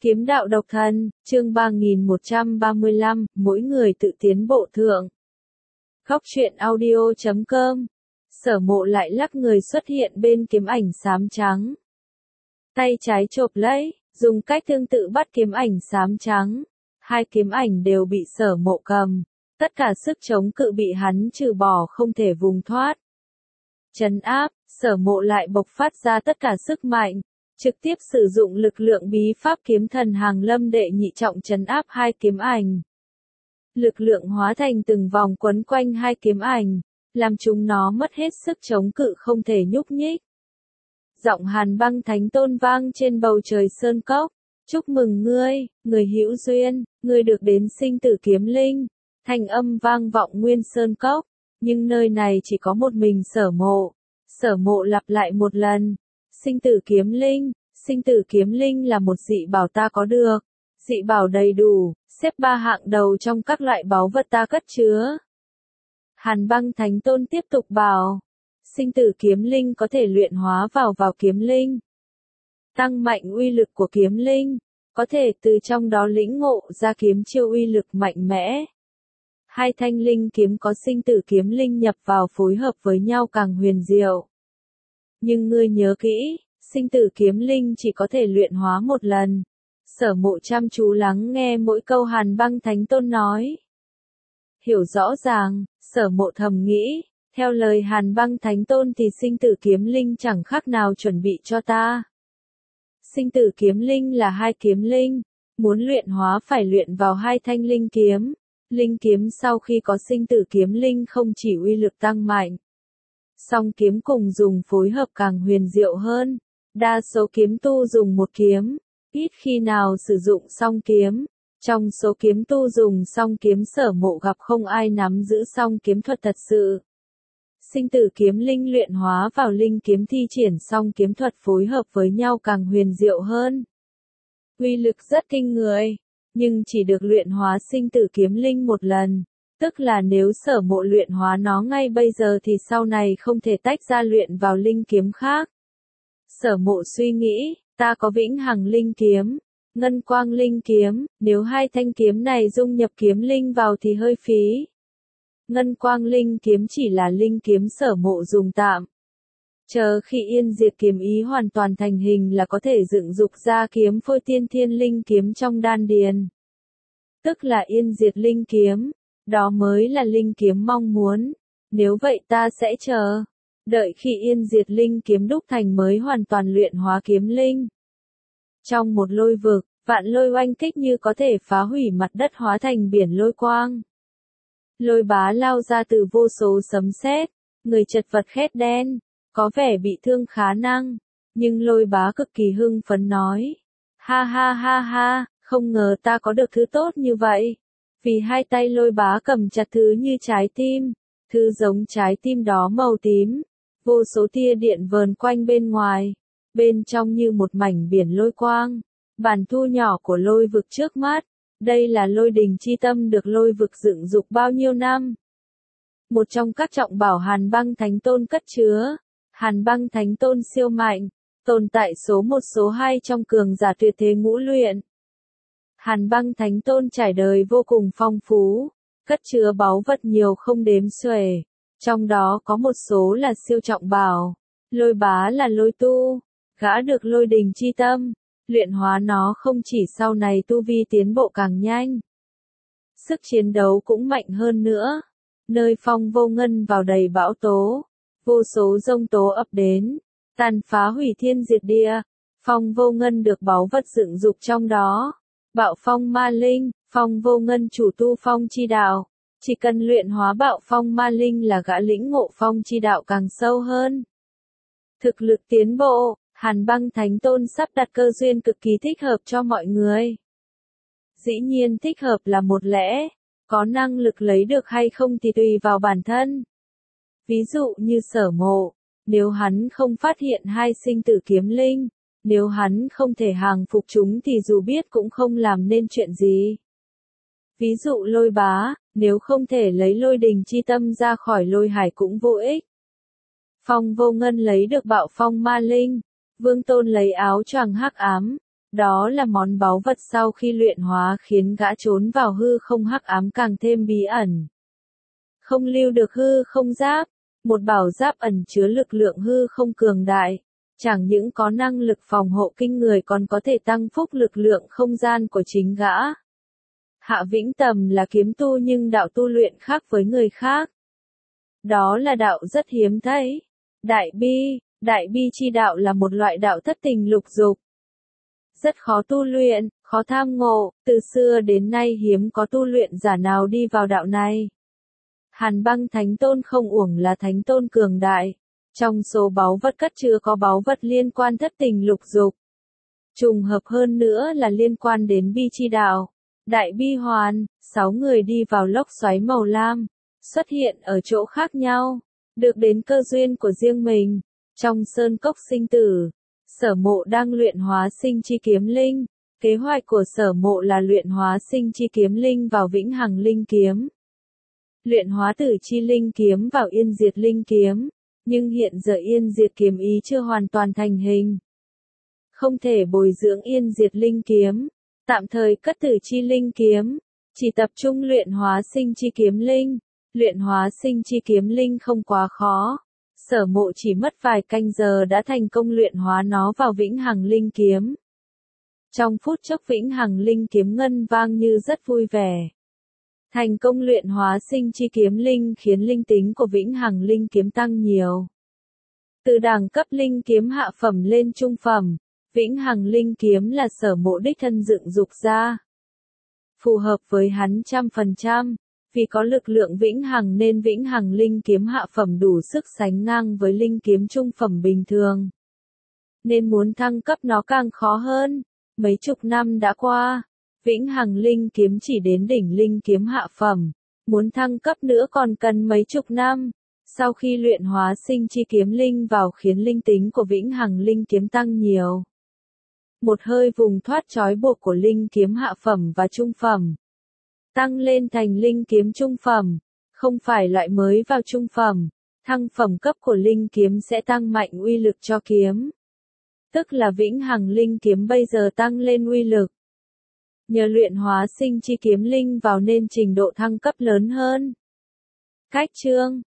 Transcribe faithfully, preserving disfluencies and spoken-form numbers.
Kiếm đạo độc thân, chương ba nghìn một trăm ba mươi lăm, mỗi người tự tiến bộ thượng. Góc truyện audio chấm com. Sở Mộ lại lắc người xuất hiện bên kiếm ảnh xám trắng. Tay trái chộp lấy, dùng cách tương tự bắt kiếm ảnh xám trắng. Hai kiếm ảnh đều bị Sở Mộ cầm. Tất cả sức chống cự bị hắn trừ bỏ không thể vùng thoát. Trấn áp, Sở Mộ lại bộc phát ra tất cả sức mạnh. Trực tiếp sử dụng lực lượng bí pháp kiếm thần hàng lâm đệ nhị trọng trấn áp hai kiếm ảnh. Lực lượng hóa thành từng vòng quấn quanh hai kiếm ảnh, làm chúng nó mất hết sức chống cự không thể nhúc nhích. Giọng Hàn Băng Thánh Tôn vang trên bầu trời sơn cốc. Chúc mừng ngươi, người hữu duyên, ngươi được đến sinh tử kiếm linh. Thanh âm vang vọng nguyên sơn cốc, nhưng nơi này chỉ có một mình Sở Mộ. Sở Mộ lặp lại một lần. Sinh tử kiếm linh, sinh tử kiếm linh là một dị bảo ta có được. Dị bảo đầy đủ, xếp ba hạng đầu trong các loại báu vật ta cất chứa. Hàn Băng Thánh Tôn tiếp tục bảo, sinh tử kiếm linh có thể luyện hóa vào vào kiếm linh. Tăng mạnh uy lực của kiếm linh, có thể từ trong đó lĩnh ngộ ra kiếm chiêu uy lực mạnh mẽ. Hai thanh linh kiếm có sinh tử kiếm linh nhập vào phối hợp với nhau càng huyền diệu. Nhưng ngươi nhớ kỹ, sinh tử kiếm linh chỉ có thể luyện hóa một lần. Sở Mộ chăm chú lắng nghe mỗi câu Hàn Băng Thánh Tôn nói. Hiểu rõ ràng, Sở Mộ thầm nghĩ, theo lời Hàn Băng Thánh Tôn thì sinh tử kiếm linh chẳng khác nào chuẩn bị cho ta. Sinh tử kiếm linh là hai kiếm linh, muốn luyện hóa phải luyện vào hai thanh linh kiếm. Linh kiếm sau khi có sinh tử kiếm linh không chỉ uy lực tăng mạnh, song kiếm cùng dùng phối hợp càng huyền diệu hơn. Đa số kiếm tu dùng một kiếm, ít khi nào sử dụng song kiếm. Trong số kiếm tu dùng song kiếm Sở Mộ gặp không ai nắm giữ song kiếm thuật thật sự. Sinh tử kiếm linh luyện hóa vào linh kiếm thi triển song kiếm thuật phối hợp với nhau càng huyền diệu hơn. Uy lực rất kinh người, nhưng chỉ được luyện hóa sinh tử kiếm linh một lần. Tức là nếu Sở Mộ luyện hóa nó ngay bây giờ thì sau này không thể tách ra luyện vào linh kiếm khác. Sở Mộ suy nghĩ, ta có vĩnh hằng linh kiếm, ngân quang linh kiếm, nếu hai thanh kiếm này dung nhập kiếm linh vào thì hơi phí. Ngân quang linh kiếm chỉ là linh kiếm Sở Mộ dùng tạm. Chờ khi yên diệt kiếm ý hoàn toàn thành hình là có thể dựng dục ra kiếm phôi tiên thiên linh kiếm trong đan điền. Tức là yên diệt linh kiếm. Đó mới là linh kiếm mong muốn. Nếu vậy ta sẽ chờ. Đợi khi yên diệt linh kiếm đúc thành mới hoàn toàn luyện hóa kiếm linh. Trong một lôi vực, vạn lôi oanh kích như có thể phá hủy mặt đất hóa thành biển lôi quang. Lôi bá lao ra từ vô số sấm sét, người chật vật khét đen, có vẻ bị thương khá năng. Nhưng lôi bá cực kỳ hưng phấn nói. Ha ha ha ha, không ngờ ta có được thứ tốt như vậy. Vì hai tay lôi bá cầm chặt thứ như trái tim, thứ giống trái tim đó màu tím, vô số tia điện vờn quanh bên ngoài, bên trong như một mảnh biển lôi quang, bản thu nhỏ của lôi vực trước mắt, đây là lôi đình chi tâm được lôi vực dựng dục bao nhiêu năm. Một trong các trọng bảo Hàn Băng Thánh Tôn cất chứa, Hàn Băng Thánh Tôn siêu mạnh, tồn tại số một số hai trong cường giả tuyệt thế ngũ luyện. Hàn Băng Thánh Tôn trải đời vô cùng phong phú, cất chứa báu vật nhiều không đếm xuể, trong đó có một số là siêu trọng bảo. Lôi bá là lôi tu, gã được lôi đình chi tâm, luyện hóa nó không chỉ sau này tu vi tiến bộ càng nhanh, sức chiến đấu cũng mạnh hơn nữa. Nơi Phong Vô Ngân vào đầy bão tố, vô số giông tố ập đến, tàn phá hủy thiên diệt địa. Phong Vô Ngân được báu vật dựng dục trong đó. Bạo phong ma linh, Phong Vô Ngân chủ tu phong chi đạo, chỉ cần luyện hóa bạo phong ma linh là gã lĩnh ngộ phong chi đạo càng sâu hơn. Thực lực tiến bộ, Hàn Băng Thánh Tôn sắp đặt cơ duyên cực kỳ thích hợp cho mọi người. Dĩ nhiên thích hợp là một lẽ, có năng lực lấy được hay không thì tùy vào bản thân. Ví dụ như Sở Mộ, nếu hắn không phát hiện hai sinh tử kiếm linh, nếu hắn không thể hàng phục chúng thì dù biết cũng không làm nên chuyện gì. Ví dụ lôi bá, nếu không thể lấy lôi đình chi tâm ra khỏi lôi hải cũng vô ích. Phong Vô Ngân lấy được bạo phong ma linh, Vương Tôn lấy áo choàng hắc ám, Đó là món báu vật sau khi luyện hóa khiến gã trốn vào hư không hắc ám càng thêm bí ẩn. Không lưu được hư không giáp, một bảo giáp ẩn chứa lực lượng hư không cường đại, chẳng những có năng lực phòng hộ kinh người còn có thể tăng phúc lực lượng không gian của chính gã. Hạ Vĩnh Tầm là kiếm tu nhưng đạo tu luyện khác với người khác. Đó là đạo rất hiếm thấy. Đại bi, đại bi chi đạo là một loại đạo thất tình lục dục. Rất khó tu luyện, khó tham ngộ, từ xưa đến nay hiếm có tu luyện giả nào đi vào đạo này. Hàn Băng Thánh Tôn không uổng là thánh tôn cường đại. Trong số báu vật cất chứa có báu vật liên quan thất tình lục dục. Trùng hợp hơn nữa là liên quan đến bi chi đạo. Đại bi hoàn, sáu người đi vào lốc xoáy màu lam, xuất hiện ở chỗ khác nhau, được đến cơ duyên của riêng mình. Trong sơn cốc sinh tử, Sở Mộ đang luyện hóa sinh chi kiếm linh. Kế hoạch của Sở Mộ là luyện hóa sinh chi kiếm linh vào vĩnh hằng linh kiếm. Luyện hóa tử chi linh kiếm vào yên diệt linh kiếm, nhưng hiện giờ yên diệt kiếm ý chưa hoàn toàn thành hình. Không thể bồi dưỡng yên diệt linh kiếm, tạm thời cất tử chi linh kiếm, chỉ tập trung luyện hóa sinh chi kiếm linh. Luyện hóa sinh chi kiếm linh không quá khó. Sở Mộ chỉ mất vài canh giờ đã thành công luyện hóa nó vào vĩnh hằng linh kiếm. Trong phút chốc vĩnh hằng linh kiếm ngân vang như rất vui vẻ. Thành công luyện hóa sinh chi kiếm linh khiến linh tính của vĩnh hằng linh kiếm tăng nhiều. Từ đẳng cấp linh kiếm hạ phẩm lên trung phẩm, vĩnh hằng linh kiếm là Sở Mộ đích thân dựng dục ra. Phù hợp với hắn trăm phần trăm, vì có lực lượng vĩnh hằng nên vĩnh hằng linh kiếm hạ phẩm đủ sức sánh ngang với linh kiếm trung phẩm bình thường. Nên muốn thăng cấp nó càng khó hơn. Mấy chục năm đã qua, vĩnh hằng linh kiếm chỉ đến đỉnh linh kiếm hạ phẩm, muốn thăng cấp nữa còn cần mấy chục năm. Sau khi luyện hóa sinh chi kiếm linh vào khiến linh tính của vĩnh hằng linh kiếm tăng nhiều. Một hơi vùng thoát trói buộc của linh kiếm hạ phẩm và trung phẩm. Tăng lên thành linh kiếm trung phẩm, không phải loại mới vào trung phẩm, thăng phẩm cấp của linh kiếm sẽ tăng mạnh uy lực cho kiếm. Tức là vĩnh hằng linh kiếm bây giờ tăng lên uy lực. Nhờ luyện hóa sinh chi kiếm linh vào nên trình độ thăng cấp lớn hơn. Cách chương